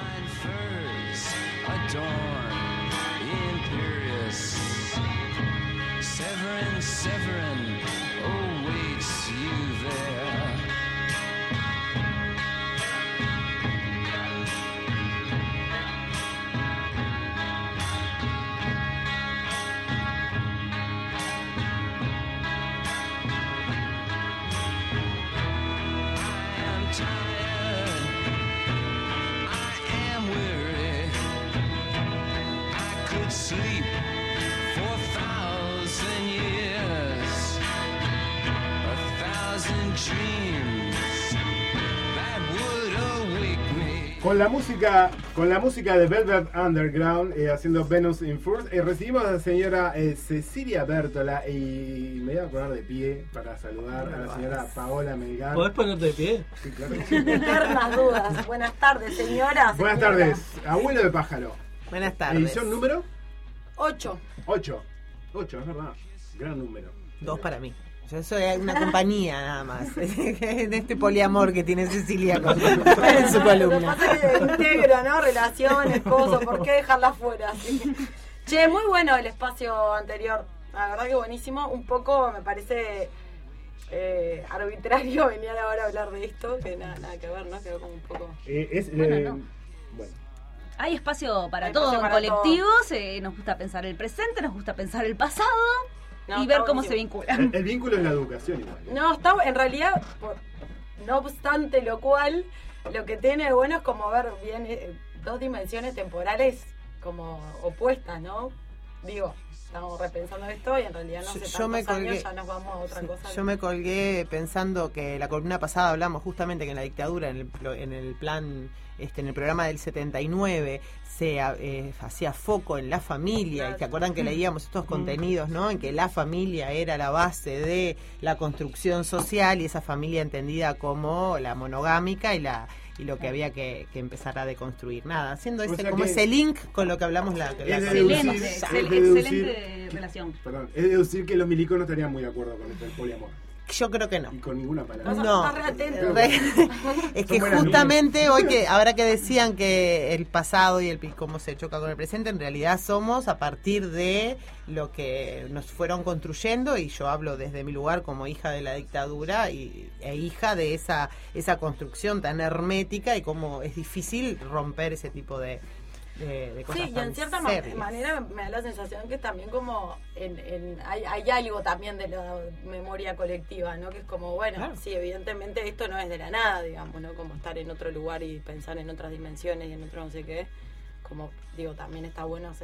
fine furs adorn the imperious. Severin awaits you there. Sleep for 1,000 years, 1,000 dreams that would awake me. Con la música de Velvet Underground haciendo Venus in Furs, recibimos a la señora Cecilia Bértola y me voy a poner de pie para saludar a la señora Paola Melgar. ¿Podés ponerte de pie? Sí, claro. Eternas dudas. Buenas tardes, señora. Buenas tardes, abuelo de pájaro. Buenas tardes. ¿Edición número? 8, es verdad. Gran número. 2 para mí. Yo soy una compañía nada más. En este poliamor que tiene Cecilia en su columna. Lo que pasa es que integro, ¿no? Relaciones, cosas, ¿por qué dejarlas fuera? Así. Che, muy bueno el espacio anterior. La verdad que buenísimo. Un poco me parece arbitrario venir ahora a hablar de esto, que nada que ver, ¿no? Quedó como un poco... Bueno. Hay espacio para todo en colectivos, nos gusta pensar el presente, nos gusta pensar el pasado y ver cómo se vinculan. El vínculo es la educación igual. No, está en realidad, no obstante lo cual, lo que tiene de bueno es como ver bien dos dimensiones temporales como opuestas, ¿no? Digo, estamos repensando esto y en realidad no hace tantos años ya nos vamos a otra cosa. Yo me colgué pensando que la columna pasada hablamos justamente que en la dictadura, en el plan, en el programa del 79, se hacía foco en la familia. Claro. Y te acuerdan que leíamos estos contenidos, ¿no? En que la familia era la base de la construcción social y esa familia entendida como la monogámica y lo que había que empezar a deconstruir. Nada, haciendo ese link con lo que hablamos excelente relación. Perdón, es deducir que los milicos no estarían muy de acuerdo con esto del poliamor. Yo creo que no. Y con ninguna palabra. No. Es que justamente hoy ahora que decían que el pasado y cómo se choca con el presente, en realidad somos a partir de lo que nos fueron construyendo, y yo hablo desde mi lugar como hija de la dictadura e hija de esa construcción tan hermética, y cómo es difícil romper ese tipo de cosas. Sí, y en cierta manera me da la sensación que también como hay algo también de la memoria colectiva, ¿no? Que es como, bueno, claro. Sí, evidentemente esto no es de la nada, digamos, ¿no? Como estar en otro lugar y pensar en otras dimensiones y en otro no sé qué. Como, digo, también está bueno hacer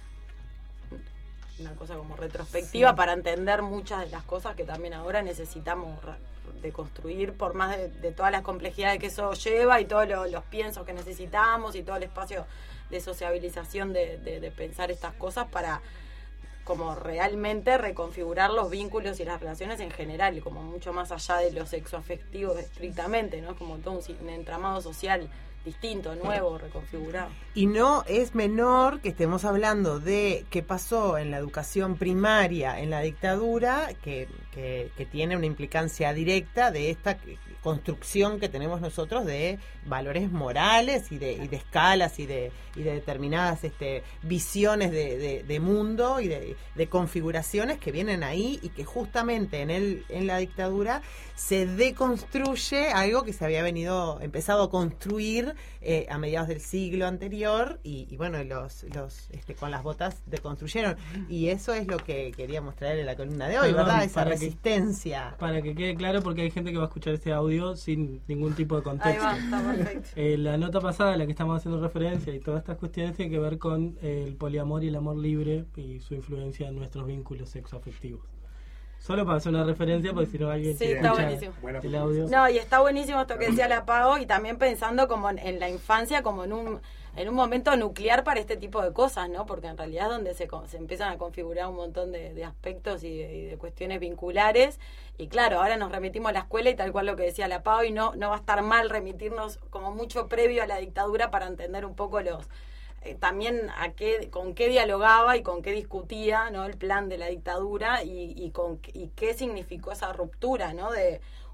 una cosa como retrospectiva, sí, para entender muchas de las cosas que también ahora necesitamos de construir, por más de todas las complejidades que eso lleva y todos los piensos que necesitamos y todo el espacio de sociabilización de pensar estas cosas para como realmente reconfigurar los vínculos y las relaciones en general, como mucho más allá de lo sexoafectivo estrictamente, ¿no? Como todo un entramado social distinto, nuevo, reconfigurado. Y no es menor que estemos hablando de qué pasó en la educación primaria en la dictadura, que tiene una implicancia directa de esta construcción que tenemos nosotros de valores morales y de escalas y de determinadas visiones de mundo y de configuraciones que vienen ahí, y que justamente en la dictadura se deconstruye algo que se había empezado a construir a mediados del siglo anterior, y bueno, los con las botas deconstruyeron, y eso es lo que queríamos traer en la columna de hoy, ¿verdad? Esa resistencia. Para que quede claro, porque hay gente que va a escuchar este audio sin ningún tipo de contexto. Ahí va, está perfecto. La nota pasada a la que estamos haciendo referencia y todas estas cuestiones tienen que ver con el poliamor y el amor libre y su influencia en nuestros vínculos sexoafectivos. Solo para hacer una referencia, porque si no alguien sí, está buenísimo. El audio. No, y está buenísimo esto que decía la Pau, y también pensando como en la infancia como en un momento nuclear para este tipo de cosas, ¿no? Porque en realidad es donde se empiezan a configurar un montón de aspectos y de cuestiones vinculares. Y claro, ahora nos remitimos a la escuela y tal cual lo que decía la Pau, y no va a estar mal remitirnos como mucho previo a la dictadura para entender un poco también con qué dialogaba y con qué discutía, ¿no? El plan de la dictadura y qué significó esa ruptura, ¿no? De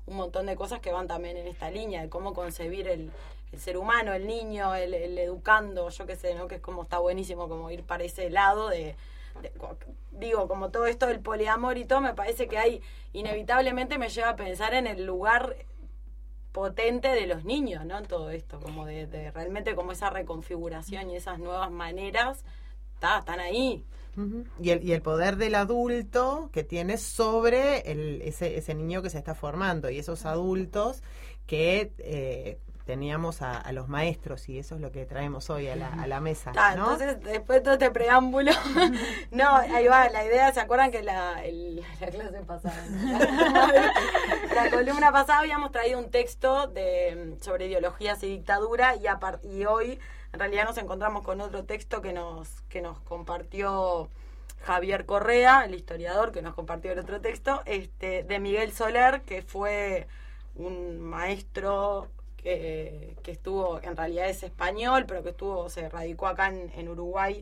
un montón de cosas que van también en esta línea, de cómo concebir el ser humano, el niño, el educando, yo qué sé, ¿no? Que es como está buenísimo como ir para ese lado digo, como todo esto del poliamor y todo, me parece que hay, inevitablemente me lleva a pensar en el lugar potente de los niños, ¿no? En todo esto, como de realmente como esa reconfiguración y esas nuevas maneras, están ahí. Uh-huh. Y el poder del adulto que tiene sobre ese niño que se está formando, y esos adultos que teníamos a los maestros, y eso es lo que traemos hoy a la mesa, ¿no? Entonces, después de todo este preámbulo, no, ahí va, la idea, ¿se acuerdan que la clase pasada, la columna pasada habíamos traído un texto sobre ideologías y dictadura, y hoy en realidad nos encontramos con otro texto que nos compartió Javier Correa, el historiador que nos compartió el otro texto, de Miguel Soler, que fue un maestro que estuvo, en realidad es español, pero que se radicó acá en Uruguay,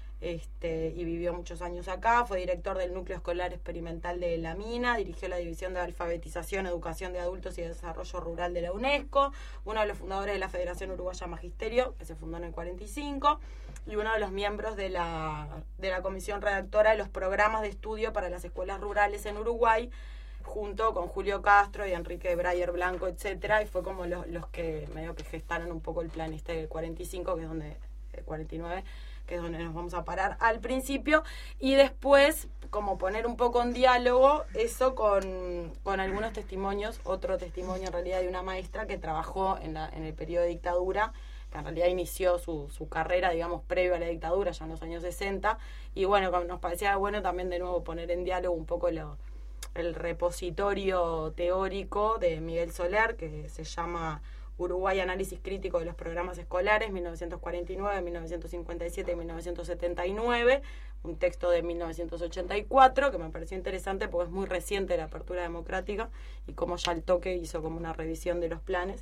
y vivió muchos años acá. Fue director del Núcleo Escolar Experimental de La Mina, dirigió la División de Alfabetización, Educación de Adultos y Desarrollo Rural de la UNESCO, uno de los fundadores de la Federación Uruguaya Magisterio, que se fundó en el 45, y uno de los miembros de la comisión redactora de los programas de estudio para las escuelas rurales en Uruguay, junto con Julio Castro y Enrique Breyer Blanco, etcétera, y fue como los que medio que gestaron un poco el plan del 45, que es donde 49, que es donde nos vamos a parar al principio, y después como poner un poco en diálogo eso con algunos testimonios, otro testimonio en realidad de una maestra que trabajó en el periodo de dictadura, que en realidad inició su carrera, digamos, previo a la dictadura, ya en los años 60, y bueno, nos parecía bueno también de nuevo poner en diálogo un poco el repositorio teórico de Miguel Soler, que se llama Uruguay, Análisis Crítico de los Programas Escolares, 1949, 1957 y 1979, un texto de 1984, que me pareció interesante porque es muy reciente la apertura democrática, y como ya al toque hizo como una revisión de los planes,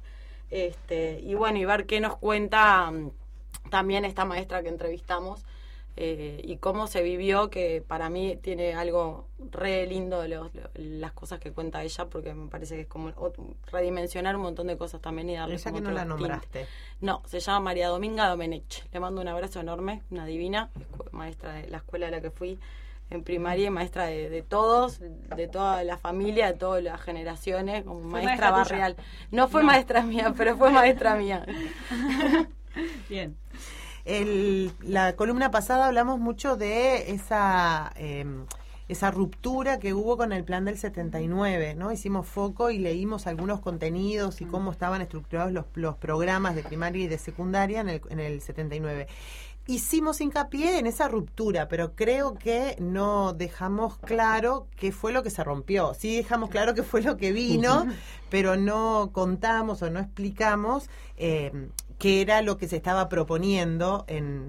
y bueno, y ver qué nos cuenta también esta maestra que entrevistamos, y cómo se vivió, que para mí tiene algo re lindo las cosas que cuenta ella, porque me parece que es como redimensionar un montón de cosas también y darle esa como que no otro la nombraste. tinte. No, se llama María Dominga Domenech. Le mando un abrazo enorme, una divina, maestra de la escuela a la que fui en primaria, y maestra de todos, de toda la familia, de todas las generaciones, como maestra barrial. No fue maestra mía, pero fue maestra mía. Bien. La columna pasada hablamos mucho de esa ruptura que hubo con el plan del 79, ¿no? Hicimos foco y leímos algunos contenidos y cómo estaban estructurados los programas de primaria y de secundaria en el 79. Hicimos hincapié en esa ruptura, pero creo que no dejamos claro qué fue lo que se rompió. Sí dejamos claro qué fue lo que vino, pero no contamos o no explicamos qué era lo que se estaba proponiendo en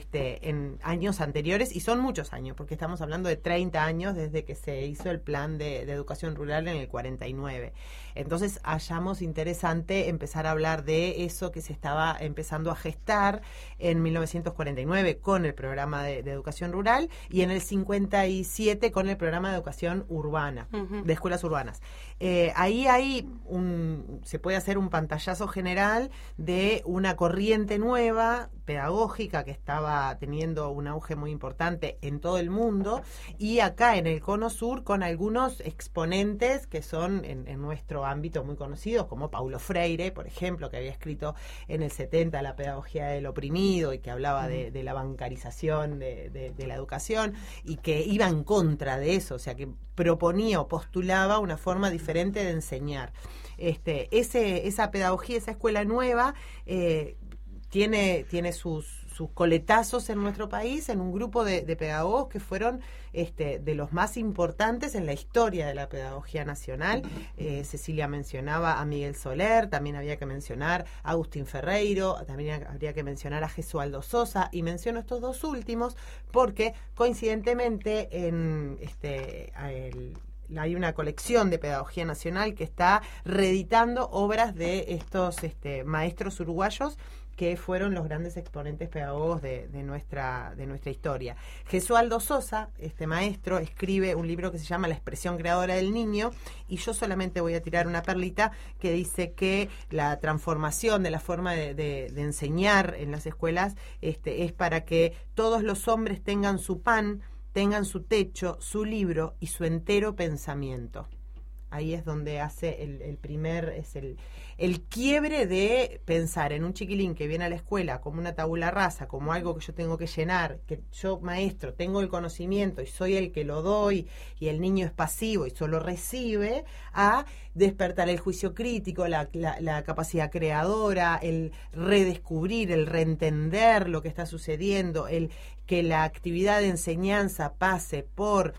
años anteriores, y son muchos años, porque estamos hablando de 30 años desde que se hizo el plan de educación rural en el 49. Entonces hallamos interesante empezar a hablar de eso que se estaba empezando a gestar en 1949 con el programa de educación rural, y en el 57 con el programa de educación urbana, de escuelas urbanas. Ahí se puede hacer un pantallazo general de una corriente nueva pedagógica que estaba teniendo un auge muy importante en todo el mundo, y acá en el Cono Sur con algunos exponentes que son en nuestro ámbito muy conocidos, como Paulo Freire, por ejemplo, que había escrito en el 70 La pedagogía del oprimido, y que hablaba de la bancarización de la educación, y que iba en contra de eso, o sea, que proponía o postulaba una forma diferente de enseñar. Esa pedagogía, esa escuela nueva, tiene sus coletazos en nuestro país, en un grupo de pedagogos que fueron de los más importantes en la historia de la pedagogía nacional. Cecilia mencionaba a Miguel Soler, también había que mencionar a Agustín Ferreiro, también habría que mencionar a Gesualdo Sosa, y menciono estos dos últimos porque coincidentemente hay una colección de Pedagogía Nacional que está reeditando obras de estos maestros uruguayos que fueron los grandes exponentes pedagogos de nuestra historia. Gesualdo Sosa, este maestro, escribe un libro que se llama La expresión creadora del niño, y yo solamente voy a tirar una perlita que dice que la transformación de la forma de enseñar en las escuelas es para que todos los hombres tengan su pan, tengan su techo, su libro y su entero pensamiento. Ahí es donde hace el quiebre de pensar en un chiquilín que viene a la escuela como una tabula rasa, como algo que yo tengo que llenar, que yo, maestro, tengo el conocimiento y soy el que lo doy, y el niño es pasivo y solo recibe, a despertar el juicio crítico, la capacidad creadora, el redescubrir, el reentender lo que está sucediendo, el que la actividad de enseñanza pase por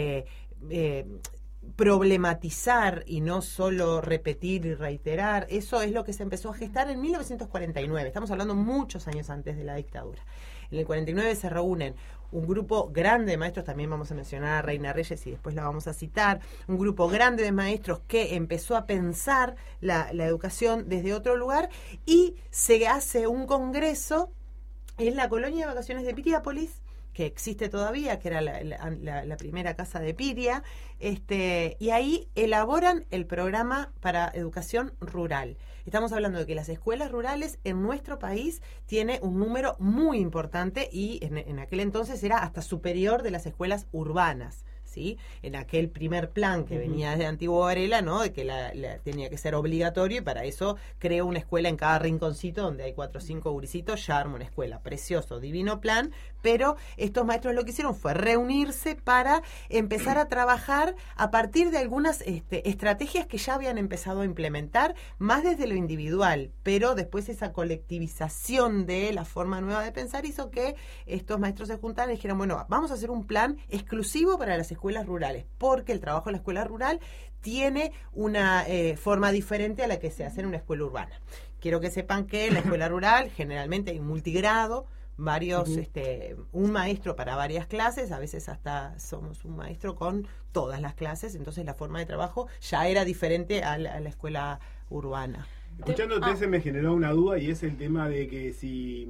problematizar y no solo repetir y reiterar. Eso es lo que se empezó a gestar en 1949. Estamos hablando muchos años antes de la dictadura. En el 49 se reúnen un grupo grande de maestros, también vamos a mencionar a Reina Reyes y después la vamos a citar, un grupo grande de maestros que empezó a pensar la educación desde otro lugar, y se hace un congreso en la colonia de vacaciones de Piriápolis, que existe todavía, que era la primera casa de Piria, y ahí elaboran el programa para educación rural. Estamos hablando de que las escuelas rurales en nuestro país tiene un número muy importante, y en aquel entonces era hasta superior de las escuelas urbanas, ¿sí? En aquel primer plan que venía desde Antiguo Varela, ¿no? De que tenía que ser obligatorio, y para eso creó una escuela en cada rinconcito donde hay 4 o 5 gurisitos, ya armó una escuela. Precioso, divino plan, pero estos maestros lo que hicieron fue reunirse para empezar a trabajar a partir de algunas estrategias que ya habían empezado a implementar, más desde lo individual, pero después esa colectivización de la forma nueva de pensar hizo que estos maestros se juntaran y dijeran, bueno, vamos a hacer un plan exclusivo para las escuelas rurales, porque el trabajo en la escuela rural tiene una forma diferente a la que se hace en una escuela urbana. Quiero que sepan que en la escuela rural generalmente hay un multigrado, varios, un maestro para varias clases, a veces hasta somos un maestro con todas las clases, entonces la forma de trabajo ya era diferente a la escuela urbana. Escuchándote se me generó una duda, y es el tema de que si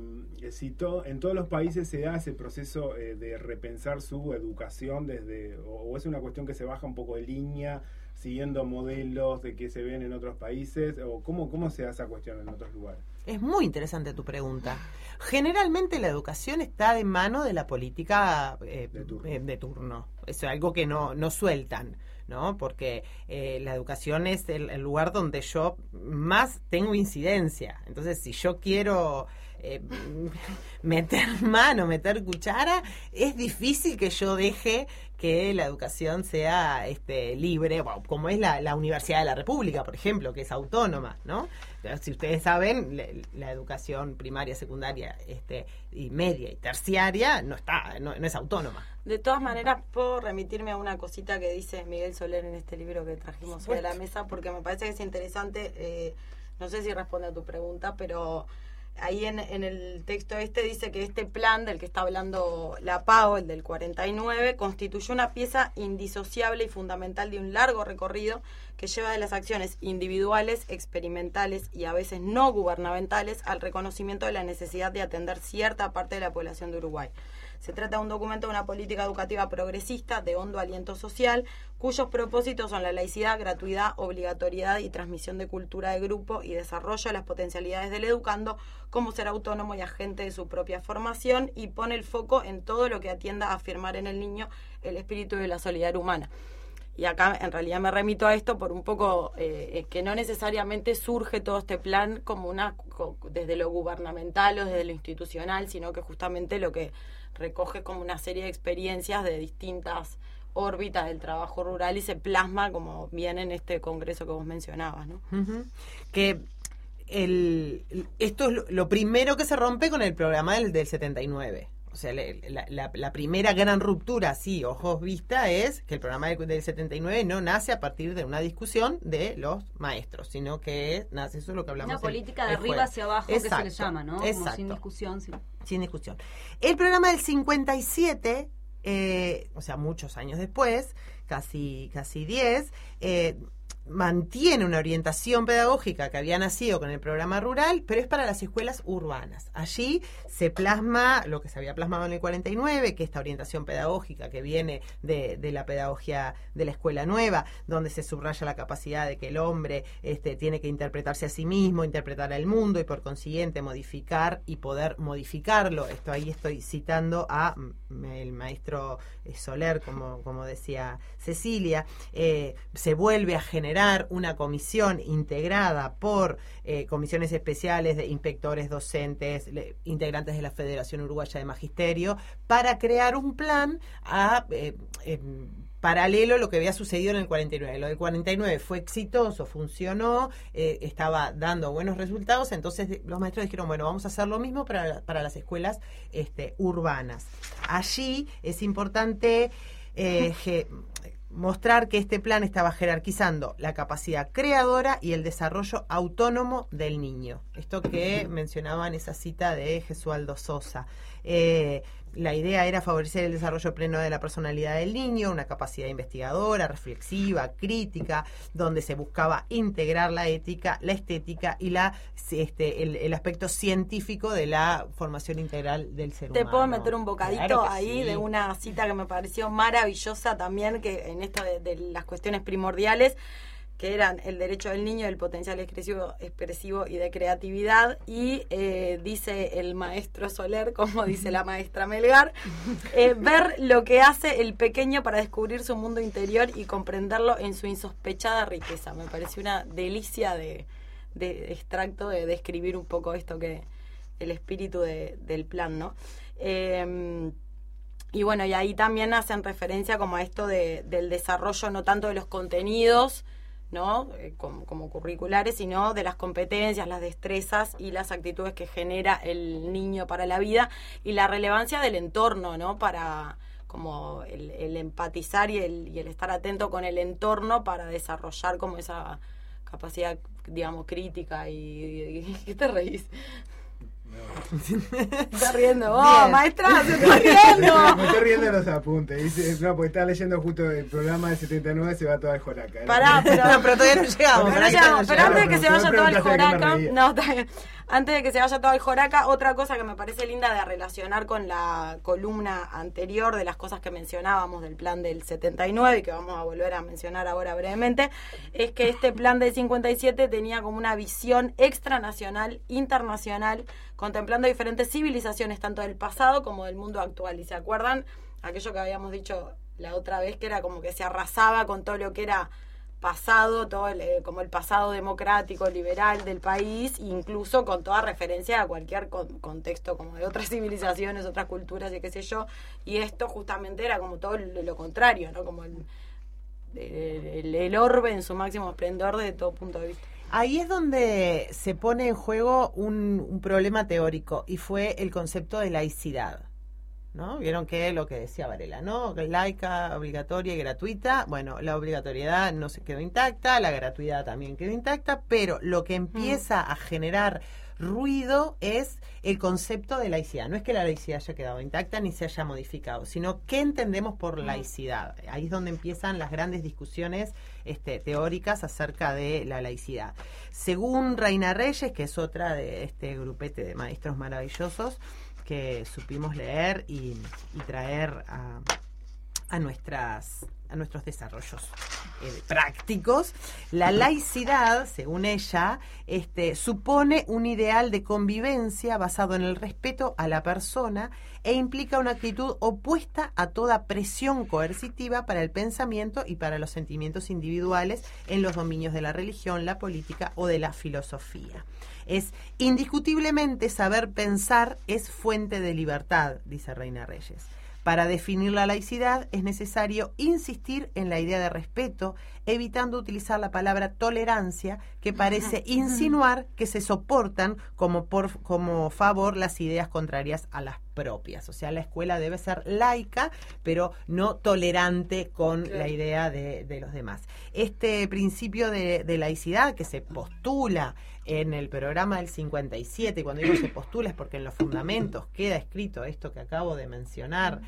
en todos los países se da ese proceso de repensar su educación o es una cuestión que se baja un poco de línea siguiendo modelos de que se ven en otros países, o cómo se da esa cuestión en otros lugares. Es muy interesante tu pregunta. Generalmente la educación está de mano de la política de turno. Eso es algo que no sueltan, ¿no? Porque la educación es el lugar donde yo más tengo incidencia. Entonces, si yo quiero meter mano, meter cuchara, es difícil que yo deje que la educación sea libre, como es la Universidad de la República, por ejemplo, que es autónoma, ¿no? Si ustedes saben, la educación primaria, secundaria, y media y terciaria no es autónoma. De todas maneras, puedo remitirme a una cosita que dice Miguel Soler en este libro que trajimos hoy a la mesa, porque me parece que es interesante. No sé si responde a tu pregunta, pero ahí en el texto dice que este plan del que está hablando la PAO, el del 49, constituyó una pieza indisociable y fundamental de un largo recorrido que lleva de las acciones individuales, experimentales y a veces no gubernamentales al reconocimiento de la necesidad de atender cierta parte de la población de Uruguay. Se trata de un documento de una política educativa progresista de hondo aliento social, cuyos propósitos son la laicidad, gratuidad, obligatoriedad y transmisión de cultura de grupo y desarrollo de las potencialidades del educando como ser autónomo y agente de su propia formación, y pone el foco en todo lo que atienda a afirmar en el niño el espíritu de la solidaridad humana. Y acá en realidad me remito a esto por un poco que no necesariamente surge todo este plan como desde lo gubernamental o desde lo institucional, sino que justamente lo que recoge como una serie de experiencias de distintas órbitas del trabajo rural y se plasma como bien en este congreso que vos mencionabas, ¿no? Uh-huh. Que esto es lo primero que se rompe con el programa del 79. O sea, la primera gran ruptura, sí, ojos vista, es que el programa del 79 no nace a partir de una discusión de los maestros, sino que nace, eso es lo que hablamos. Una política de arriba hacia abajo, exacto, que se le llama, ¿no? Exacto. Como sin discusión. Sí. Sin discusión. El programa del 57 o sea, muchos años después, casi 10, mantiene una orientación pedagógica que había nacido con el programa rural, pero es para las escuelas urbanas. Allí se plasma lo que se había plasmado en el 49, que esta orientación pedagógica que viene de la pedagogía de la escuela nueva, donde se subraya la capacidad de que el hombre tiene que interpretarse a sí mismo, interpretar al mundo y por consiguiente modificar y poder modificarlo. Ahí estoy citando a el maestro Soler, como decía Cecilia. Se vuelve a generar una comisión integrada por comisiones especiales de inspectores, docentes, integrantes de la Federación Uruguaya de Magisterio, para crear un plan paralelo a lo que había sucedido en el 49. Lo del 49 fue exitoso, funcionó, estaba dando buenos resultados, entonces los maestros dijeron, bueno, vamos a hacer lo mismo para las escuelas urbanas. Allí es importante mostrar que este plan estaba jerarquizando la capacidad creadora y el desarrollo autónomo del niño. Esto que mencionaba en esa cita de Gesualdo Sosa. La idea era favorecer el desarrollo pleno de la personalidad del niño, una capacidad investigadora, reflexiva, crítica, donde se buscaba integrar la ética, la estética y el aspecto científico de la formación integral del ser humano. ¿Te puedo meter un bocadito Claro que ahí sí. de una cita que me pareció maravillosa también, que en esto de las cuestiones primordiales, que eran el derecho del niño, el potencial expresivo y de creatividad, y dice el maestro Soler, como dice la maestra Melgar, ver lo que hace el pequeño para descubrir su mundo interior y comprenderlo en su insospechada riqueza. Me pareció una delicia de extracto de describir un poco esto que el espíritu del plan, ¿no? Y bueno, y ahí también hacen referencia como a esto del desarrollo no tanto de los contenidos, ¿no? Como curriculares, sino de las competencias, las destrezas y las actitudes que genera el niño para la vida, y la relevancia del entorno, ¿no? Para como el empatizar y el estar atento con el entorno para desarrollar como esa capacidad, digamos, crítica y ¿qué te reís? Se está riendo, maestra, se está riendo. Me estoy riendo de los apuntes. Dice, no, porque estaba leyendo justo el programa del 79, se va todo al Joraca. Pará, pero todavía no llegamos. Pero antes de que se Pero vaya todo al preguntaste a qué me Joraca, reía. no, está bien. Antes de que se vaya todo al Joraca, otra cosa que me parece linda de relacionar con la columna anterior de las cosas que mencionábamos del plan del 79 y que vamos a volver a mencionar ahora brevemente, es que este plan del 57 tenía como una visión extranacional, internacional, contemplando diferentes civilizaciones, tanto del pasado como del mundo actual. ¿Y se acuerdan aquello que habíamos dicho la otra vez, que era como que se arrasaba con todo lo que era pasado, todo como el pasado democrático, liberal del país, incluso con toda referencia a cualquier contexto como de otras civilizaciones, otras culturas y qué sé yo, y esto justamente era como todo lo contrario, ¿no? Como el orbe en su máximo esplendor desde todo punto de vista. Ahí es donde se pone en juego un problema teórico, y fue el concepto de laicidad, ¿no? Vieron que lo que decía Varela, ¿no? Laica, obligatoria y gratuita. Bueno, la obligatoriedad no se quedó intacta, la gratuidad también quedó intacta, pero lo que empieza a generar ruido es el concepto de laicidad. No es que la laicidad haya quedado intacta ni se haya modificado, sino qué entendemos por laicidad. Ahí es donde empiezan las grandes discusiones teóricas acerca de la laicidad. Según Reina Reyes, que es otra de este grupete de maestros maravillosos que supimos leer y traer a nuestros desarrollos prácticos, la laicidad, según ella, supone un ideal de convivencia basado en el respeto a la persona e implica una actitud opuesta a toda presión coercitiva para el pensamiento y para los sentimientos individuales en los dominios de la religión, la política o de la filosofía. Es indiscutiblemente saber pensar es fuente de libertad, dice Reina Reyes. Para definir la laicidad es necesario insistir en la idea de respeto, evitando utilizar la palabra tolerancia, que parece insinuar que se soportan como favor las ideas contrarias a las propias. O sea, la escuela debe ser laica, pero no tolerante con la idea de los demás. Este principio de laicidad que se postula en el programa del 57, y cuando digo se postula es porque en los fundamentos queda escrito esto que acabo de mencionar,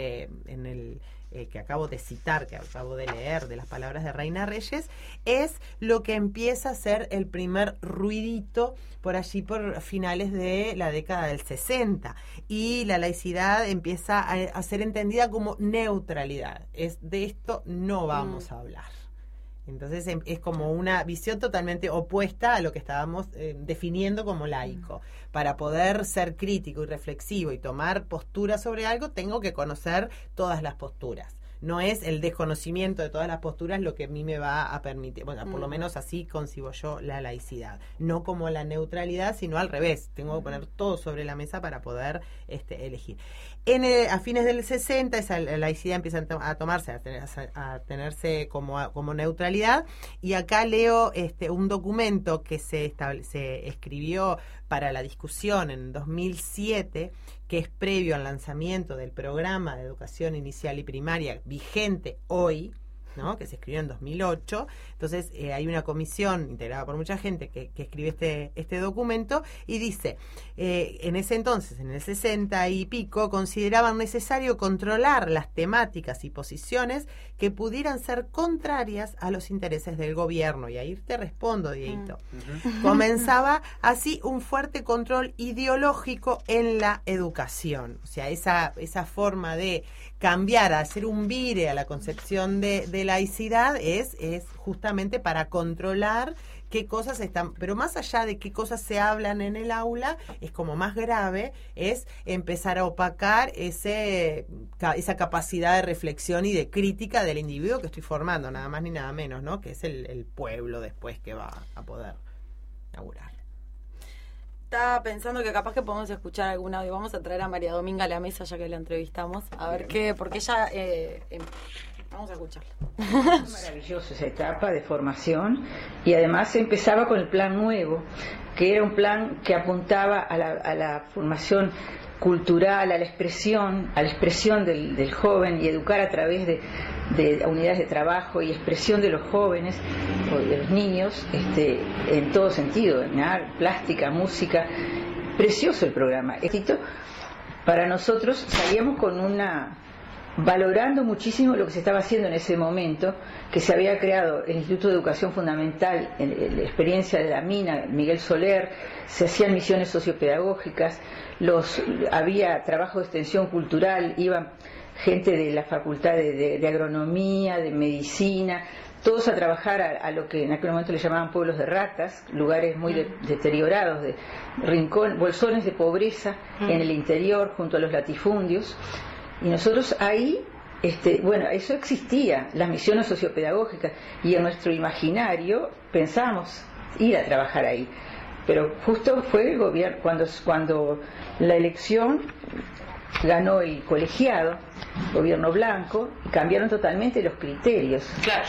en el que acabo de citar, que acabo de leer, de las palabras de Reina Reyes, es lo que empieza a ser el primer ruidito por allí por finales de la década del 60, y la laicidad empieza a ser entendida como neutralidad. De esto no vamos a hablar. Entonces es como una visión totalmente opuesta a lo que estábamos definiendo como laico. Para poder ser crítico y reflexivo y tomar postura sobre algo, tengo que conocer todas las posturas. No es el desconocimiento de todas las posturas lo que a mí me va a permitir, bueno, por lo menos así concibo yo la laicidad. No como la neutralidad, sino al revés. Tengo que poner todo sobre la mesa para poder elegir. A fines del 60 esa laicidad empieza a tomarse, a tenerse como neutralidad, y acá leo un documento que se escribió para la discusión en 2007, que es previo al lanzamiento del programa de educación inicial y primaria vigente hoy, ¿no? Que se escribió en 2008. Entonces hay una comisión integrada por mucha gente que escribe este documento, y dice, en ese entonces, en el 60 y pico, consideraban necesario controlar las temáticas y posiciones que pudieran ser contrarias a los intereses del gobierno. Y ahí te respondo, Dieguito. Comenzaba así un fuerte control ideológico en la educación. O sea, esa forma de cambiar, a hacer un vire a la concepción de laicidad es justamente para controlar qué cosas están, pero más allá de qué cosas se hablan en el aula, es como más grave, es empezar a opacar esa capacidad de reflexión y de crítica del individuo que estoy formando, nada más ni nada menos, ¿no? Que es el pueblo después que va a poder laburar. Estaba pensando que capaz que podemos escuchar algún audio. Vamos a traer a María Dominga a la mesa ya que la entrevistamos. A ver qué, porque ella... vamos a escucharla. Maravillosa esa etapa de formación, y además se empezaba con el plan nuevo, que era un plan que apuntaba a la formación cultural, a la expresión del joven, y educar a través de unidades de trabajo y expresión de los jóvenes o de los niños en todo sentido, en arte, plástica, música. Precioso el programa. Para nosotros salíamos valorando muchísimo lo que se estaba haciendo en ese momento, que se había creado el Instituto de Educación Fundamental, la experiencia de la mina, Miguel Soler, se hacían misiones sociopedagógicas, había trabajo de extensión cultural, iban gente de la facultad de agronomía, de medicina, todos a trabajar a lo que en aquel momento le llamaban pueblos de ratas, lugares muy deteriorados, de bolsones de pobreza en el interior, junto a los latifundios. Y nosotros ahí, eso existía, las misiones sociopedagógicas, y en nuestro imaginario pensábamos ir a trabajar ahí. Pero justo fue el gobierno, cuando la elección ganó el colegiado, gobierno blanco, y cambiaron totalmente los criterios. Claro.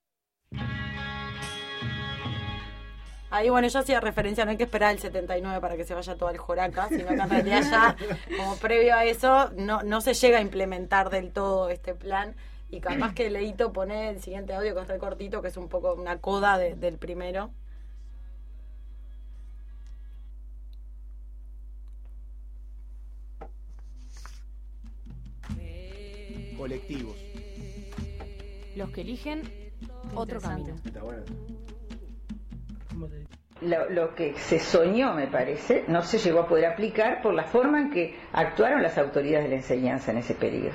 Ahí, bueno, yo hacía referencia, no hay que esperar el 79 para que se vaya todo al Joraca, sino que en realidad ya, como previo a eso, no se llega a implementar del todo este plan, y capaz que Leito pone el siguiente audio, que está cortito, que es un poco una coda del primero. Colectivos. Los que eligen otro camino. Está bueno. Lo que se soñó, me parece, no se llegó a poder aplicar por la forma en que actuaron las autoridades de la enseñanza en ese periodo.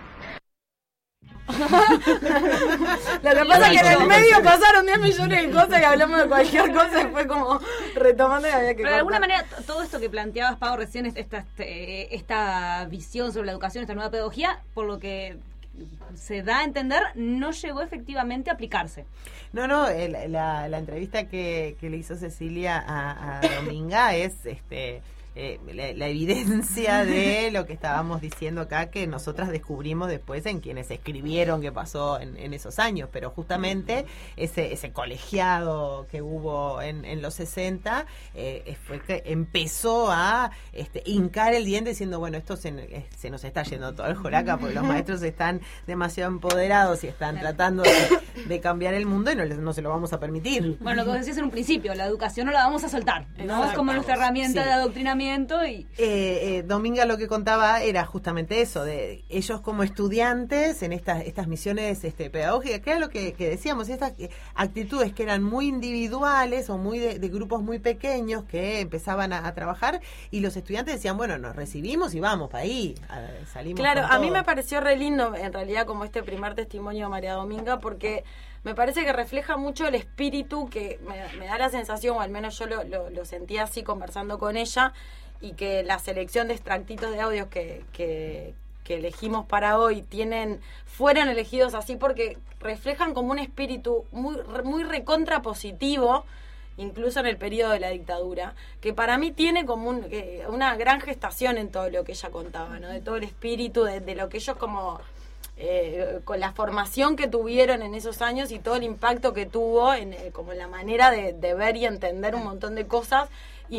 Lo que pasa es que en el medio pasaron 10 millones de cosas y hablamos de cualquier cosa y fue como retomando y había que Pero de alguna manera todo esto que planteabas, Pau, recién, esta visión sobre la educación, esta nueva pedagogía, por lo que se da a entender, no llegó efectivamente a aplicarse. No, la entrevista que le hizo Cecilia a Dominga es la evidencia de lo que estábamos diciendo acá, que nosotras descubrimos después en quienes escribieron qué pasó en esos años, pero justamente ese colegiado que hubo en los 60 fue que empezó a hincar el diente diciendo, bueno, esto se nos está yendo todo el joraca porque los maestros están demasiado empoderados y están tratando de cambiar el mundo y no se lo vamos a permitir. Bueno, lo que decías en un principio, la educación no la vamos a soltar, ¿no? Es como nuestra herramienta de adoctrinamiento y... Dominga lo que contaba era justamente eso, de ellos como estudiantes en estas misiones pedagógicas, que era lo que decíamos, estas actitudes que eran muy individuales o muy de grupos muy pequeños que empezaban a trabajar, y los estudiantes decían, bueno, nos recibimos y vamos para ahí, salimos. Claro, con a mí todo. me pareció re lindo en realidad como este primer testimonio de María Dominga, porque me parece que refleja mucho el espíritu que me da la sensación, o al menos yo lo sentí así conversando con ella, y que la selección de extractitos de audios que elegimos para hoy fueron elegidos así porque reflejan como un espíritu muy recontra positivo, incluso en el periodo de la dictadura, que para mí tiene como una gran gestación en todo lo que ella contaba, ¿no? De todo el espíritu, de lo que ellos como... con la formación que tuvieron en esos años y todo el impacto que tuvo como la manera de ver y entender un montón de cosas, y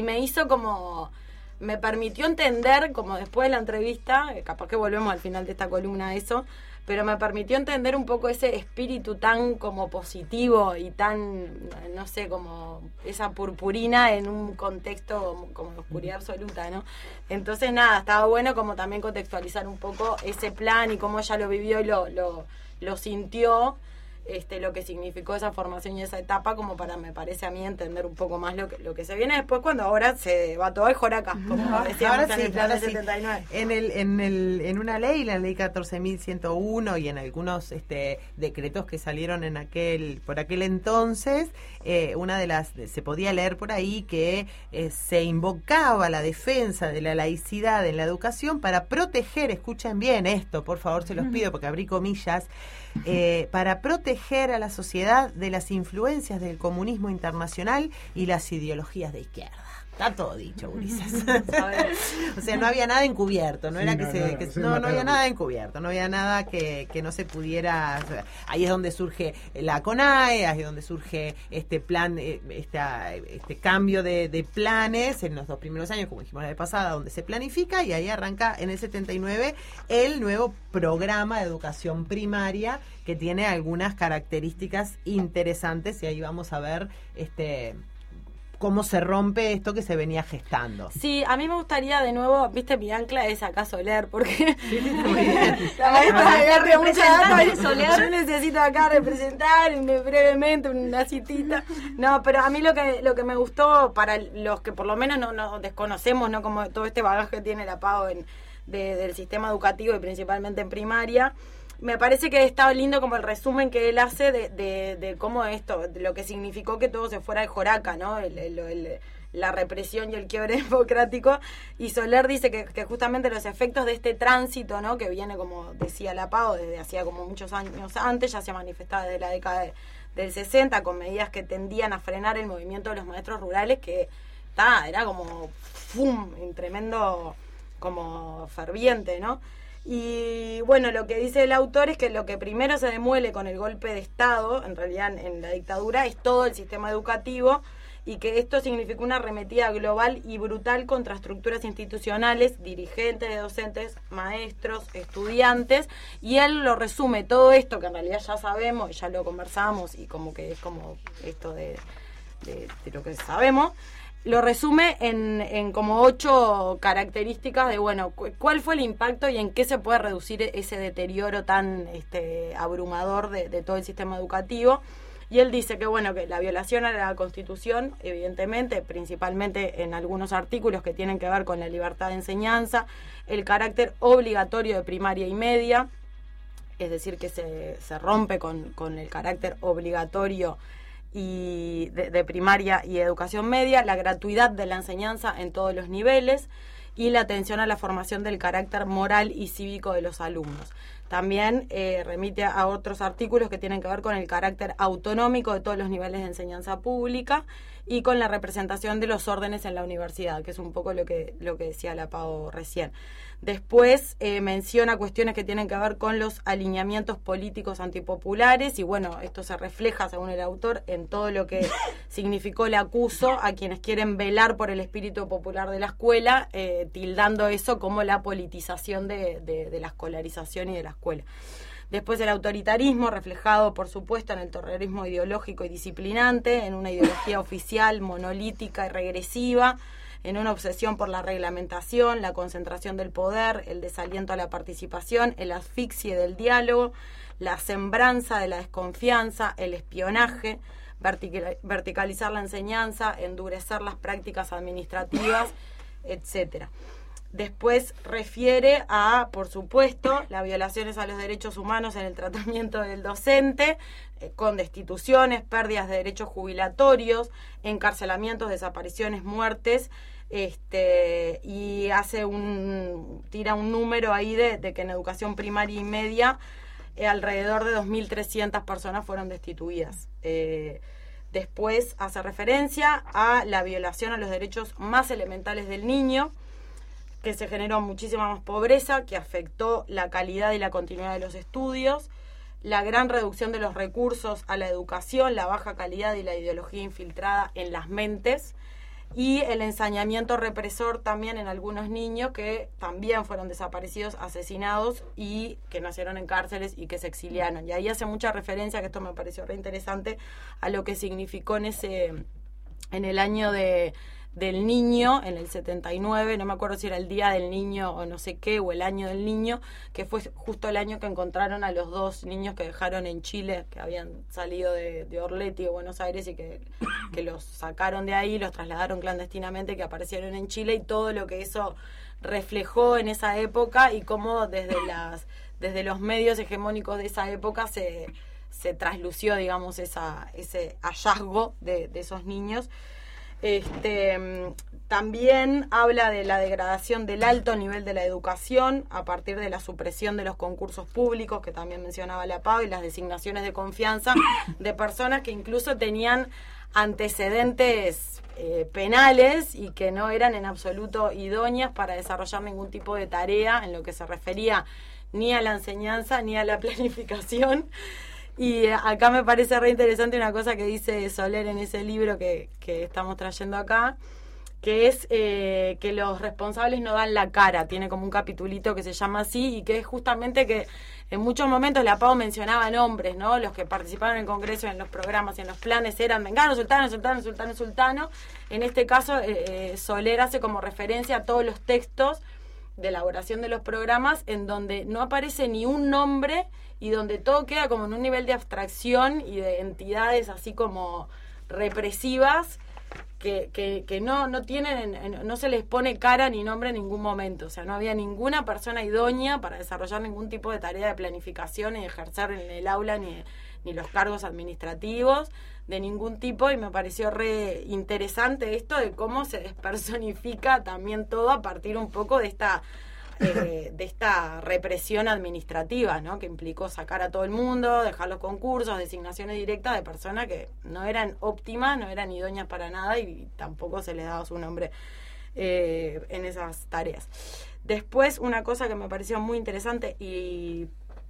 me permitió entender, como después de la entrevista, capaz que volvemos al final de esta columna a eso, pero me permitió entender un poco ese espíritu tan como positivo y tan, no sé, como esa purpurina en un contexto como de oscuridad absoluta, ¿no? Entonces, nada, estaba bueno como también contextualizar un poco ese plan y cómo ella lo vivió y lo sintió, lo que significó esa formación y esa etapa, como para, me parece a mí, entender un poco más lo que se viene después, cuando ahora se va todo el joraca, como decíamos Ahora en el plan ahora del 79. En una ley, la ley 14.101, y en algunos decretos que salieron por aquel entonces, una de las, se podía leer por ahí que se invocaba la defensa de la laicidad en la educación para proteger, escuchen bien esto, por favor, se los pido porque abrí comillas, para proteger a la sociedad de las influencias del comunismo internacional y las ideologías de izquierda. Está todo dicho, Ulises. O sea, no había nada encubierto, no era no había nada encubierto, no había nada que no se pudiera. O sea, ahí es donde surge la CONAE, ahí es donde surge este plan, este cambio de planes en los 2 primeros años, como dijimos la vez pasada, donde se planifica, y ahí arranca en el 79 el nuevo programa de educación primaria, que tiene algunas características interesantes, y ahí vamos a ver cómo se rompe esto que se venía gestando. Sí, a mí me gustaría de nuevo, viste, mi ancla es acá Soler, porque Muy bien. la maestra agarre mucha data y Soler. yo necesito acá representar brevemente una citita. No, pero a mí lo que me gustó, para los que por lo menos no desconocemos, ¿no? Como todo este bagaje que tiene la PAO del sistema educativo y principalmente en primaria, me parece que está lindo como el resumen que él hace de cómo esto, de lo que significó que todo se fuera al joraca, ¿no? La represión y el quiebre democrático. Y Soler dice que justamente los efectos de este tránsito, ¿no? Que viene, como decía la PAO, desde hacía como muchos años antes, ya se manifestaba desde la década del 60, con medidas que tendían a frenar el movimiento de los maestros rurales, que era como ¡fum! Tremendo, como ferviente, ¿no? Y bueno, lo que dice el autor es que lo que primero se demuele con el golpe de Estado, en realidad en la dictadura, es todo el sistema educativo, y que esto significó una arremetida global y brutal contra estructuras institucionales, dirigentes de docentes, maestros, estudiantes, y él lo resume todo esto, que en realidad ya sabemos, y ya lo conversamos, y como que es como esto de lo que sabemos, lo resume en como 8 características de, bueno, cuál fue el impacto y en qué se puede reducir ese deterioro tan abrumador de todo el sistema educativo. Y él dice que, bueno, que la violación a la Constitución, evidentemente, principalmente en algunos artículos que tienen que ver con la libertad de enseñanza, el carácter obligatorio de primaria y media, es decir, que se rompe con el carácter obligatorio y de primaria y educación media, la gratuidad de la enseñanza en todos los niveles y la atención a la formación del carácter moral y cívico de los alumnos. También remite a otros artículos que tienen que ver con el carácter autonómico de todos los niveles de enseñanza pública y con la representación de los órdenes en la universidad, que es un poco lo que decía la Pau recién. Después menciona cuestiones que tienen que ver con los alineamientos políticos antipopulares y bueno, esto se refleja, según el autor, en todo lo que significó el acuso a quienes quieren velar por el espíritu popular de la escuela, tildando eso como la politización de la escolarización y de la escuela. Después el autoritarismo, reflejado por supuesto en el terrorismo ideológico y disciplinante, en una ideología oficial, monolítica y regresiva, en una obsesión por la reglamentación, la concentración del poder, el desaliento a la participación, el asfixie del diálogo, la sembranza de la desconfianza, el espionaje, verticalizar la enseñanza, endurecer las prácticas administrativas, etcétera. Después refiere a, por supuesto, las violaciones a los derechos humanos en el tratamiento del docente, con destituciones, pérdidas de derechos jubilatorios, encarcelamientos, desapariciones, muertes, y tira un número ahí de que en educación primaria y media alrededor de 2.300 personas fueron destituidas. Después hace referencia a la violación a los derechos más elementales del niño, que se generó muchísima más pobreza, que afectó la calidad y la continuidad de los estudios, la gran reducción de los recursos a la educación, la baja calidad y la ideología infiltrada en las mentes, y el ensañamiento represor también en algunos niños que también fueron desaparecidos, asesinados y que nacieron en cárceles y que se exiliaron. Y ahí hace mucha referencia, que esto me pareció re interesante, a lo que significó en el año del niño, en el 79, no me acuerdo si era el día del niño o no sé qué, o el año del niño, que fue justo el año que encontraron a los 2 niños que dejaron en Chile, que habían salido de Orleti, de Buenos Aires, y que los sacaron de ahí, los trasladaron clandestinamente, que aparecieron en Chile, y todo lo que eso reflejó en esa época, y cómo desde los medios hegemónicos de esa época se traslució, digamos, ese hallazgo de esos niños. También habla de la degradación del alto nivel de la educación a partir de la supresión de los concursos públicos, que también mencionaba la Pau, y las designaciones de confianza de personas que incluso tenían antecedentes penales y que no eran en absoluto idóneas para desarrollar ningún tipo de tarea en lo que se refería ni a la enseñanza ni a la planificación. Y acá me parece re interesante una cosa que dice Soler en ese libro que estamos trayendo acá, que es que los responsables no dan la cara. Tiene como un capitulito que se llama así, y que es justamente que en muchos momentos la Pau mencionaba nombres, ¿no? Los que participaron en el Congreso, en los programas y en los planes eran Mengano, Sultano. En este caso, Soler hace como referencia a todos los textos de elaboración de los programas en donde no aparece ni un nombre y donde todo queda como en un nivel de abstracción y de entidades así como represivas que no tienen, no se les pone cara ni nombre en ningún momento. O sea, no había ninguna persona idónea para desarrollar ningún tipo de tarea de planificación y ejercer en el aula ni los cargos administrativos de ningún tipo, y me pareció re interesante esto de cómo se despersonifica también todo a partir un poco de esta represión administrativa, ¿no? Que implicó sacar a todo el mundo, dejar los concursos, designaciones directas de personas que no eran óptimas, no eran idóneas para nada, y tampoco se les daba su nombre en esas tareas. Después, una cosa que me pareció muy interesante, y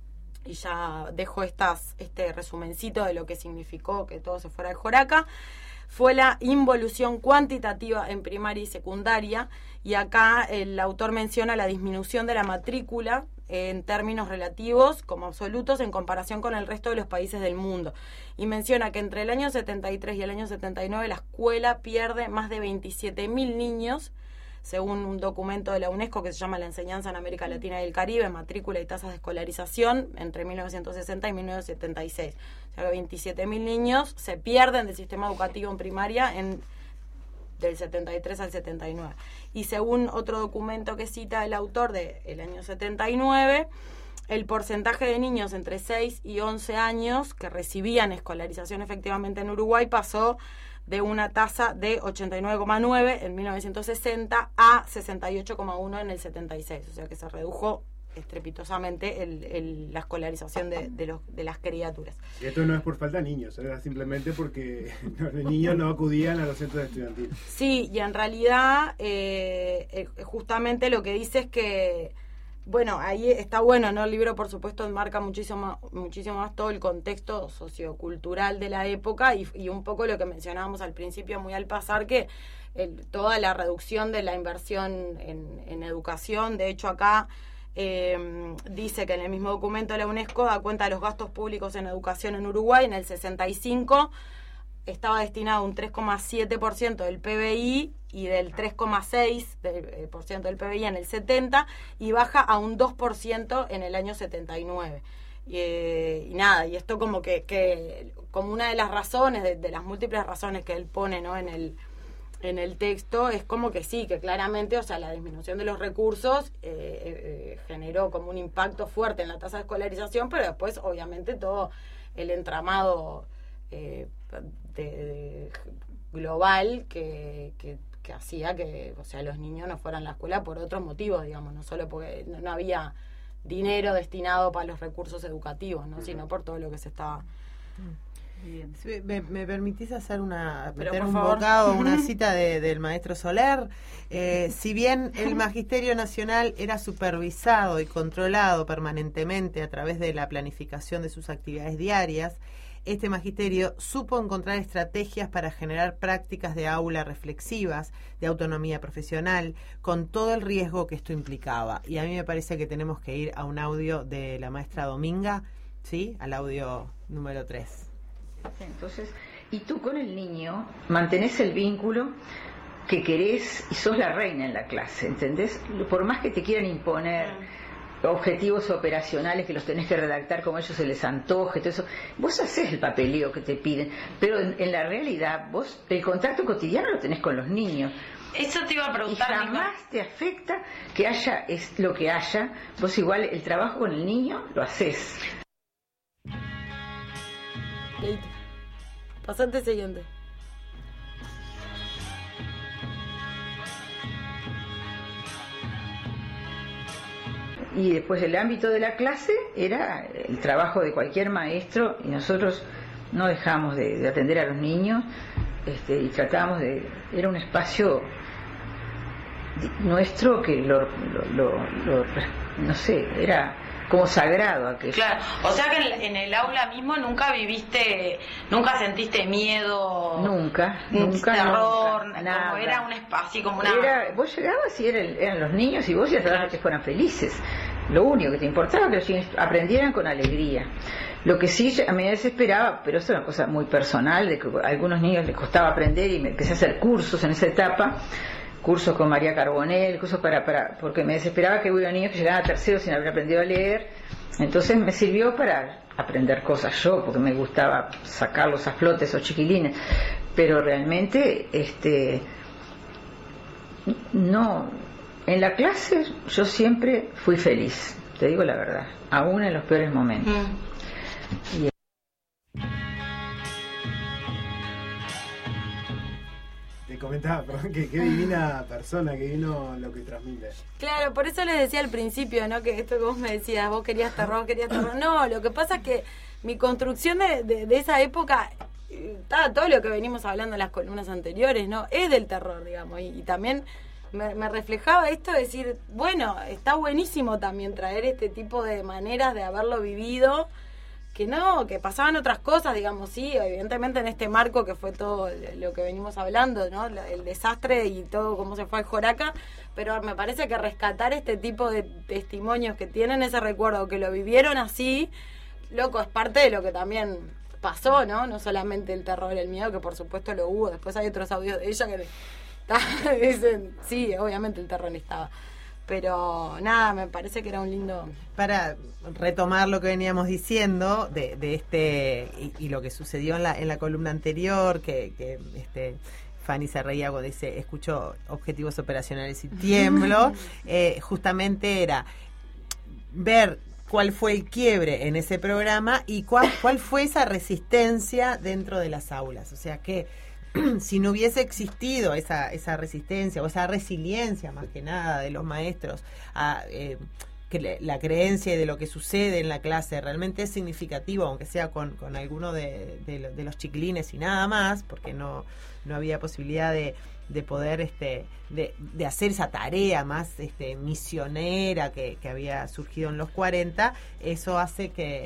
ya dejo este resumencito de lo que significó que todo se fuera de Joraca, fue la involución cuantitativa en primaria y secundaria, y acá el autor menciona la disminución de la matrícula en términos relativos como absolutos en comparación con el resto de los países del mundo, y menciona que entre el año 73 y el año 79 la escuela pierde más de 27.000 niños, según un documento de la UNESCO que se llama La enseñanza en América Latina y el Caribe, matrícula y tasas de escolarización entre 1960 y 1976. O sea que 27.000 niños se pierden del sistema educativo en primaria del 73 al 79. Y según otro documento que cita el autor del año 79, el porcentaje de niños entre 6 y 11 años que recibían escolarización efectivamente en Uruguay pasó de una tasa de 89,9 en 1960 a 68,1 en el 76. O sea que se redujo estrepitosamente la escolarización de las criaturas. Y esto no es por falta de niños, era simplemente porque los niños no acudían a los centros estudiantiles. Sí, y en realidad justamente lo que dice es que, bueno, ahí está bueno, ¿no? El libro, por supuesto, enmarca muchísimo más todo el contexto sociocultural de la época y un poco lo que mencionábamos al principio, muy al pasar, que toda la reducción de la inversión en educación. De hecho, acá dice que en el mismo documento de la UNESCO da cuenta de los gastos públicos en educación en Uruguay. En el 65 estaba destinado un 3,7% del PBI y del 3,6% del PBI en el 70, y baja a un 2% en el año 79. Y nada, y esto como que como una de las razones, de las múltiples razones que él pone, ¿no?, en el texto, es como que sí, que claramente, o sea, la disminución de los recursos generó como un impacto fuerte en la tasa de escolarización, pero después obviamente todo el entramado global que hacía que, o sea, los niños no fueran a la escuela por otros motivos, digamos, no solo porque no había dinero destinado para los recursos educativos, ¿no?, sino por todo lo que se estaba... Bien. ¿Me permitís hacer meter por un favor. bocado, una cita del maestro Soler? Si bien el Magisterio Nacional era supervisado y controlado permanentemente a través de la planificación de sus actividades diarias, este magisterio supo encontrar estrategias para generar prácticas de aula reflexivas, de autonomía profesional, con todo el riesgo que esto implicaba. Y a mí me parece que tenemos que ir a un audio de la maestra Dominga, ¿sí? Al audio número 3. Entonces, y tú con el niño mantenés el vínculo que querés y sos la reina en la clase, ¿entendés? Por más que te quieran imponer objetivos operacionales que los tenés que redactar como a ellos se les antoje, todo eso, vos hacés el papeleo que te piden, pero en la realidad vos el contacto cotidiano lo tenés con los niños. Eso te iba a preguntar. Y jamás te afecta que haya lo que haya, vos igual el trabajo con el niño lo hacés. Pasante siguiente. Y después el ámbito de la clase era el trabajo de cualquier maestro, y nosotros no dejamos de atender a los niños, y tratábamos era un espacio nuestro que no sé, era como sagrado aquello. Claro, o sea que en el aula mismo nunca sentiste miedo, nunca, terror, nada. como era un espacio, como una... Vos llegabas y eran los niños y vos ya tratabas de que fueran felices. Lo único que te importaba que los niños aprendieran con alegría. Lo que sí me desesperaba, pero eso es una cosa muy personal, de que a algunos niños les costaba aprender, y me empecé a hacer cursos en esa etapa, cursos con María Carbonell, cursos porque me desesperaba que hubiera niños que llegaban a tercero sin haber aprendido a leer. Entonces me sirvió para aprender cosas yo, porque me gustaba sacarlos a flote esos chiquilines. Pero realmente, no, en la clase yo siempre fui feliz, te digo la verdad, aún en los peores momentos. Te comentaba, que qué divina persona, que vino lo que transmite. Claro, por eso les decía al principio, ¿no?, que esto que vos me decías, vos querías terror. No, lo que pasa es que mi construcción de esa época, todo lo que venimos hablando en las columnas anteriores, ¿no?, es del terror, digamos, y también me reflejaba esto de decir, bueno, está buenísimo también traer este tipo de maneras de haberlo vivido, que pasaban otras cosas, digamos, sí, evidentemente en este marco que fue todo lo que venimos hablando, ¿no?, el desastre y todo cómo se fue al Joraca, pero me parece que rescatar este tipo de testimonios que tienen ese recuerdo, que lo vivieron así, loco, es parte de lo que también pasó, ¿no? No solamente el terror, el miedo, que por supuesto lo hubo, después hay otros audios de ella que dicen, sí, obviamente el terror estaba. Pero nada, me parece que era un lindo... Para retomar lo que veníamos diciendo de este y lo que sucedió en la columna anterior, que Fanny se reía cuando dice, escucho objetivos operacionales y tiemblo, justamente era ver cuál fue el quiebre en ese programa y cuál fue esa resistencia dentro de las aulas. O sea que si no hubiese existido esa resistencia o esa resiliencia, más que nada, de los maestros a la creencia y de lo que sucede en la clase realmente es significativo, aunque sea con alguno de los chiquilines y nada más, porque no había posibilidad de poder de hacer esa tarea más misionera que había surgido en los 40. Eso hace que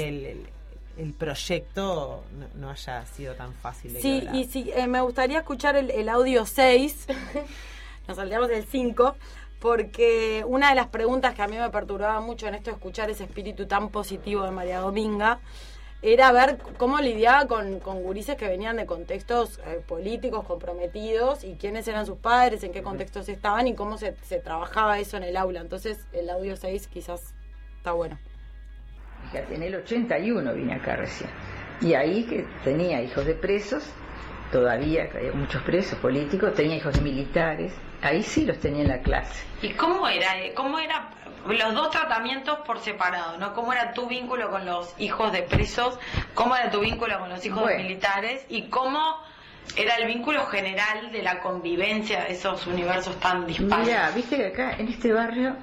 el proyecto no haya sido tan fácil de lograr. Y sí, me gustaría escuchar el audio 6, nos salteamos del 5, porque una de las preguntas que a mí me perturbaba mucho en esto de escuchar ese espíritu tan positivo de María Dominga era ver cómo lidiaba con gurises que venían de contextos políticos comprometidos y quiénes eran sus padres, en qué contextos estaban y cómo se trabajaba eso en el aula. Entonces el audio 6 quizás está bueno. Fíjate, en el 81 vine acá recién. Y ahí que tenía hijos de presos, todavía que había muchos presos políticos, tenía hijos de militares, ahí sí los tenía en la clase. ¿Y cómo era los dos tratamientos por separado, ¿no? ¿Cómo era tu vínculo con los hijos de presos? ¿Cómo era tu vínculo con los hijos de militares? ¿Y cómo era el vínculo general de la convivencia de esos universos tan dispares? Mira, viste que acá en este barrio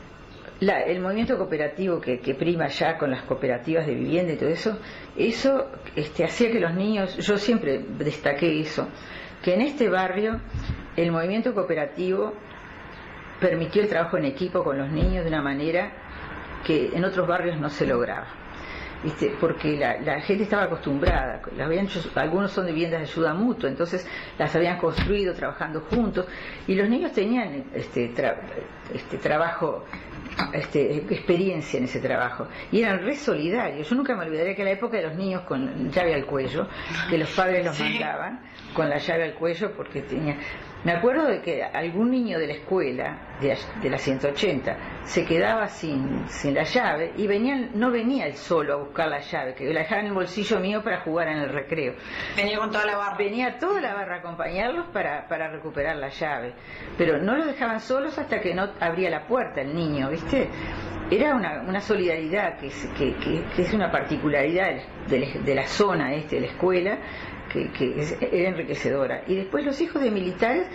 el movimiento cooperativo que prima ya con las cooperativas de vivienda y todo eso hacía que los niños, yo siempre destaqué eso, que en este barrio el movimiento cooperativo permitió el trabajo en equipo con los niños de una manera que en otros barrios no se lograba. ¿Viste? Porque la gente estaba acostumbrada, algunos son de viviendas de ayuda mutua, entonces las habían construido trabajando juntos y los niños tenían trabajo, experiencia en ese trabajo y eran re solidarios. Yo nunca me olvidaré que la época de los niños con llave al cuello, que los padres los mandaban con la llave al cuello porque me acuerdo de que algún niño de la escuela de la 180 se quedaba sin la llave y no venía él solo a buscar la llave, que la dejaba en el bolsillo mío para jugar en el recreo. Venía con toda la barra. Venía toda la barra a acompañarlos para recuperar la llave, pero no los dejaban solos hasta que no abría la puerta el niño, ¿viste? Era una solidaridad que es una particularidad de la zona de la escuela, que era enriquecedora. Y después los hijos de militares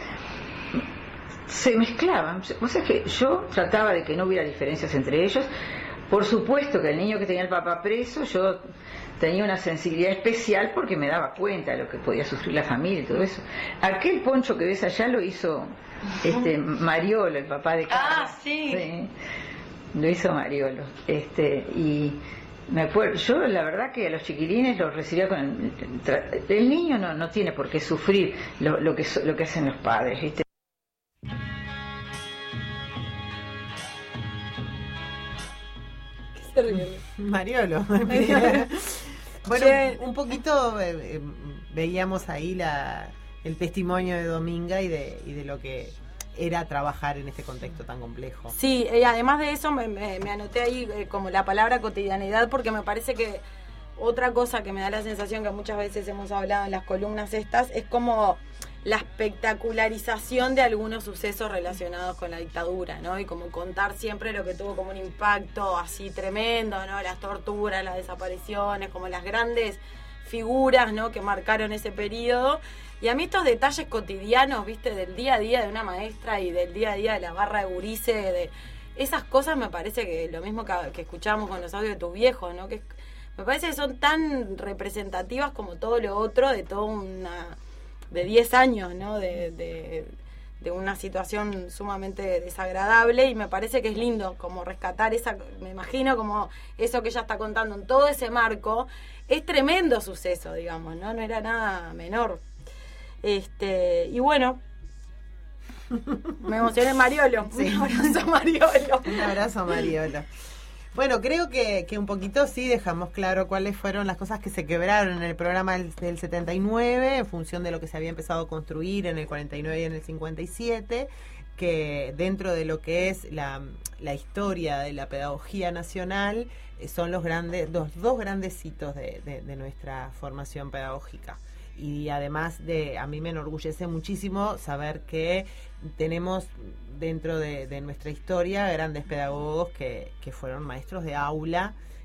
se mezclaban. O sea que yo trataba de que no hubiera diferencias entre ellos. Por supuesto que el niño que tenía el papá preso, yo tenía una sensibilidad especial porque me daba cuenta de lo que podía sufrir la familia y todo eso. Aquel poncho que ves allá lo hizo Mariolo, el papá de Carlos. Ah, sí. Lo hizo Mariolo. Y me acuerdo, yo la verdad que a los chiquilines los recibía con el niño no tiene por qué sufrir lo que hacen los padres, ¿viste? Mariolo. Bueno, un poquito veíamos ahí el testimonio de Dominga y de lo que era trabajar en este contexto tan complejo. Sí, además de eso me anoté ahí como la palabra cotidianidad, porque me parece que otra cosa que me da la sensación que muchas veces hemos hablado en las columnas estas es como la espectacularización de algunos sucesos relacionados con la dictadura, ¿no? Y como contar siempre lo que tuvo como un impacto así tremendo, ¿no? Las torturas, las desapariciones, como las grandes figuras, ¿no? Que marcaron ese periodo. Y a mí estos detalles cotidianos, ¿viste? Del día a día de una maestra y del día a día de la barra de gurises, de esas cosas me parece que lo mismo que escuchamos con los audios de tus viejos, ¿no? Que me parece que son tan representativas como todo lo otro de de 10 años, ¿no? De una situación sumamente desagradable, y me parece que es lindo como rescatar me imagino como eso que ella está contando en todo ese marco, es tremendo suceso, digamos, ¿no? No era nada menor. Y bueno, me emocioné, Mariolo. Sí. Un abrazo, Mariolo. Un abrazo, Mariolo. Bueno, creo que un poquito sí dejamos claro cuáles fueron las cosas que se quebraron en el programa del 79 en función de lo que se había empezado a construir en el 49 y en el 57, que dentro de lo que es la historia de la pedagogía nacional son los dos grandes hitos de nuestra formación pedagógica. Y además a mí me enorgullece muchísimo saber que tenemos dentro de nuestra historia grandes pedagogos que fueron maestros de aula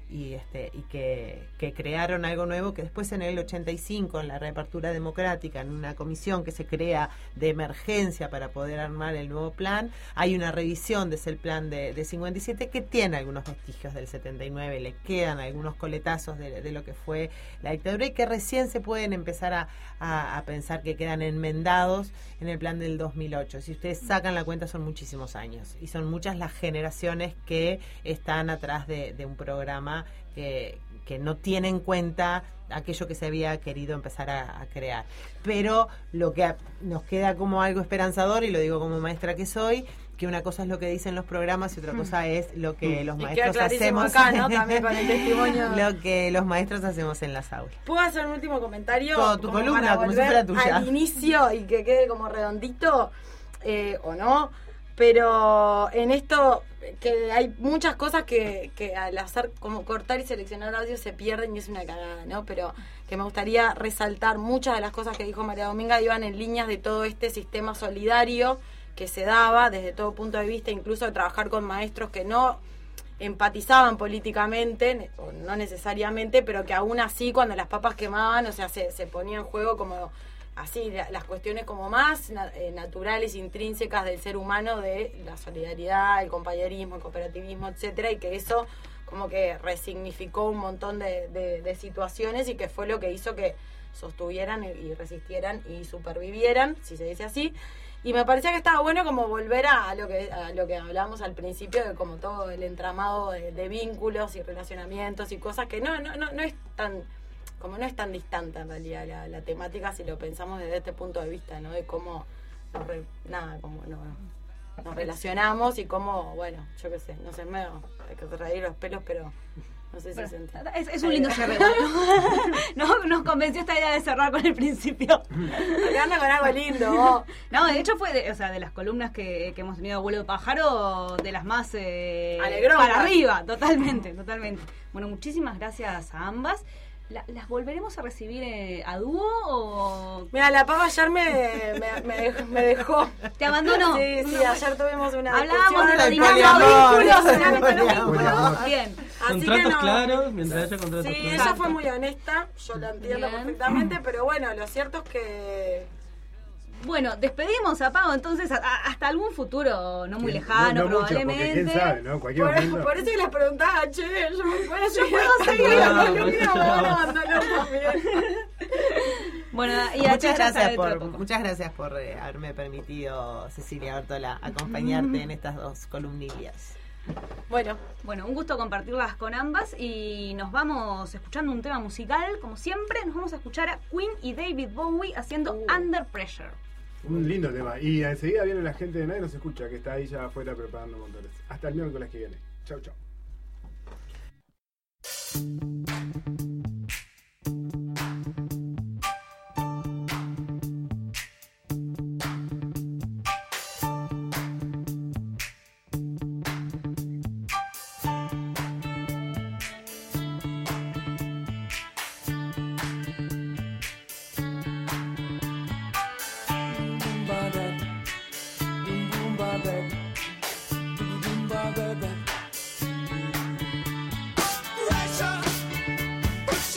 y que crearon algo nuevo, que después en el 85, en la reapertura democrática, en una comisión que se crea de emergencia para poder armar el nuevo plan, hay una revisión de ese plan de 57 que tiene algunos vestigios del 79, le quedan algunos coletazos de lo que fue la dictadura y que recién se pueden empezar a pensar que quedan enmendados en el plan del 2008. Si ustedes sacan la cuenta, son muchísimos años y son muchas las generaciones que están atrás de un programa que no tiene en cuenta aquello que se había querido empezar a crear. Pero lo que nos queda como algo esperanzador, y lo digo como maestra que soy, que una cosa es lo que dicen los programas y otra cosa es lo que los maestros hacemos acá, ¿no? También con el testimonio. Lo que los maestros hacemos en las aulas. ¿Puedo hacer un último comentario? Todo tu como columna, para como si volver fuera tuya. al inicio y que quede como redondito, o no. Pero en esto, que hay muchas cosas que al hacer como cortar y seleccionar audio se pierden y es una cagada, ¿no? Pero que me gustaría resaltar muchas de las cosas que dijo María Dominga iban en líneas de todo este sistema solidario que se daba desde todo punto de vista, incluso de trabajar con maestros que no empatizaban políticamente, o no necesariamente, pero que aún así cuando las papas quemaban, o sea, se ponía en juego como así las cuestiones como más naturales, intrínsecas del ser humano, de la solidaridad, el compañerismo, el cooperativismo, etcétera, y que eso como que resignificó un montón de situaciones y que fue lo que hizo que sostuvieran y resistieran y supervivieran, si se dice así. Y me parecía que estaba bueno como volver a lo que hablábamos al principio, de como todo el entramado de vínculos y relacionamientos y cosas que no es tan, como no es tan distante en realidad la temática si lo pensamos desde este punto de vista, ¿no? De cómo nos relacionamos y cómo, bueno, yo qué sé, no sé, hay que reír los pelos, pero no sé si se entiende. Es un lindo cierre. Nos convenció esta idea de cerrar con el principio. Porque anda con algo lindo, vos. No, de hecho fue de las columnas que hemos tenido Vuelo de Pájaro, de las más para arriba, totalmente. Bueno, muchísimas gracias a ambas. ¿Las volveremos a recibir a dúo o...? Mira, la pava ayer me dejó. ¿Te abandonó? Sí, ayer tuvimos una hablábamos de la vínculos. Bien. Contratos claros, mientras haya contratos claros. Sí, ella fue muy honesta, yo la entiendo perfectamente, pero bueno, lo cierto es que... Bueno, despedimos a Pau entonces hasta algún futuro no muy lejano, no probablemente. Mucho, quién sabe, ¿no? Cualquier momento. Por eso que les preguntaba, che, yo puedo seguir la columna, me van a abandonar también. Bueno, y muchas gracias por haberme permitido, Cecilia Bertola, acompañarte en estas dos columnillas. Bueno, un gusto compartirlas con ambas y nos vamos escuchando un tema musical, como siempre, nos vamos a escuchar a Queen y David Bowie haciendo Under Pressure. Un lindo tema. Y enseguida viene la gente de Nadie Nos Escucha, que está ahí ya afuera preparando motores. Hasta el miércoles que viene. Chau, chau. Pressure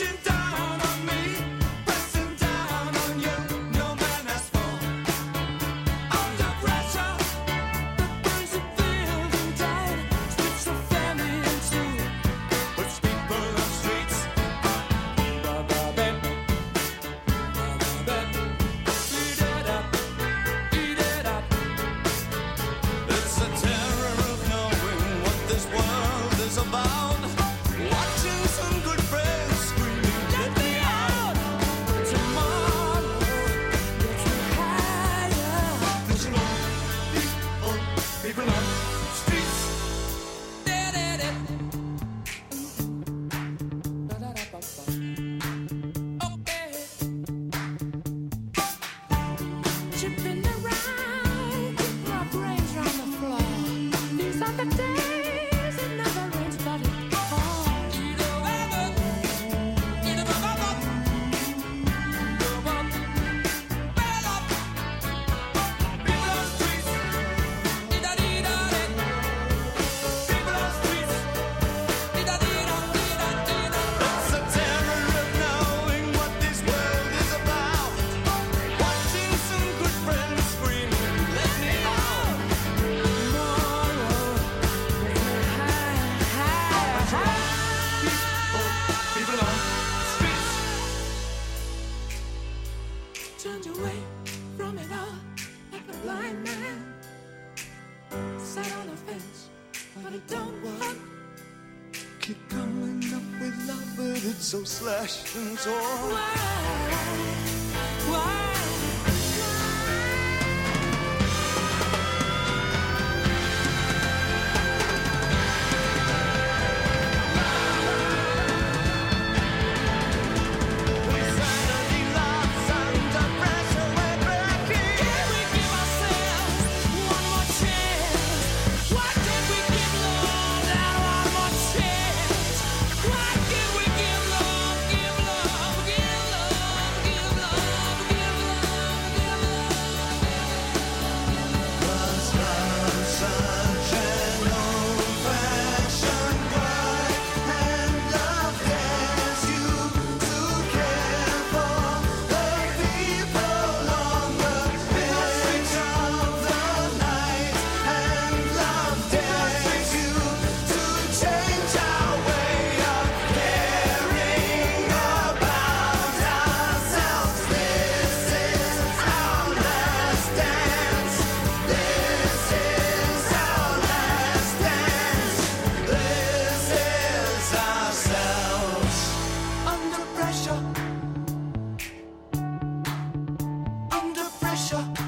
so slashed and torn. Why? Under pressure.